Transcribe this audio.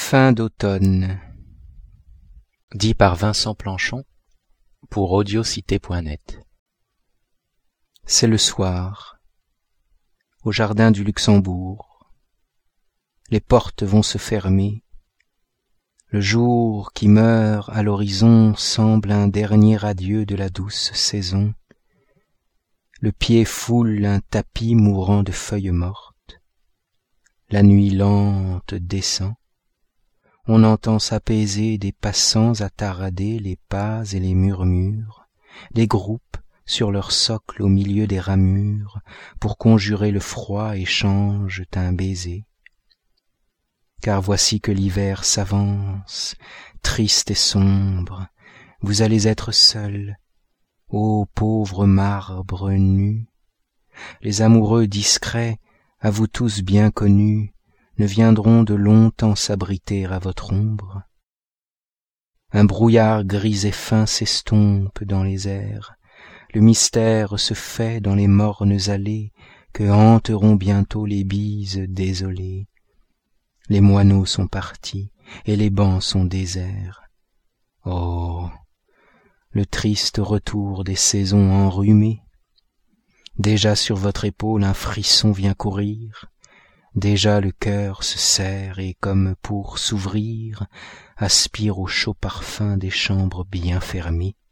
Fin d'automne, dit par Vincent Planchon pour audiocité.net. C'est le soir, au jardin du Luxembourg. Les portes vont se fermer. Le jour qui meurt à l'horizon semble un dernier adieu de la douce saison. Le pied foule un tapis mourant de feuilles mortes. La nuit lente descend. On entend s'apaiser des passants attardés les pas et les murmures, des groupes sur leur socle au milieu des ramures, pour conjurer le froid échangent un baiser. Car voici que l'hiver s'avance, triste et sombre, vous allez être seuls, ô pauvre marbre nu. Les amoureux discrets, à vous tous bien connus, ne viendront de longtemps s'abriter à votre ombre. Un brouillard gris et fin s'estompe dans les airs, le mystère se fait dans les mornes allées que hanteront bientôt les bises désolées. Les moineaux sont partis et les bancs sont déserts. Oh, le triste retour des saisons enrhumées. Déjà sur votre épaule un frisson vient courir. Déjà le cœur se serre et comme pour s'ouvrir, aspire au chaud parfum des chambres bien fermées.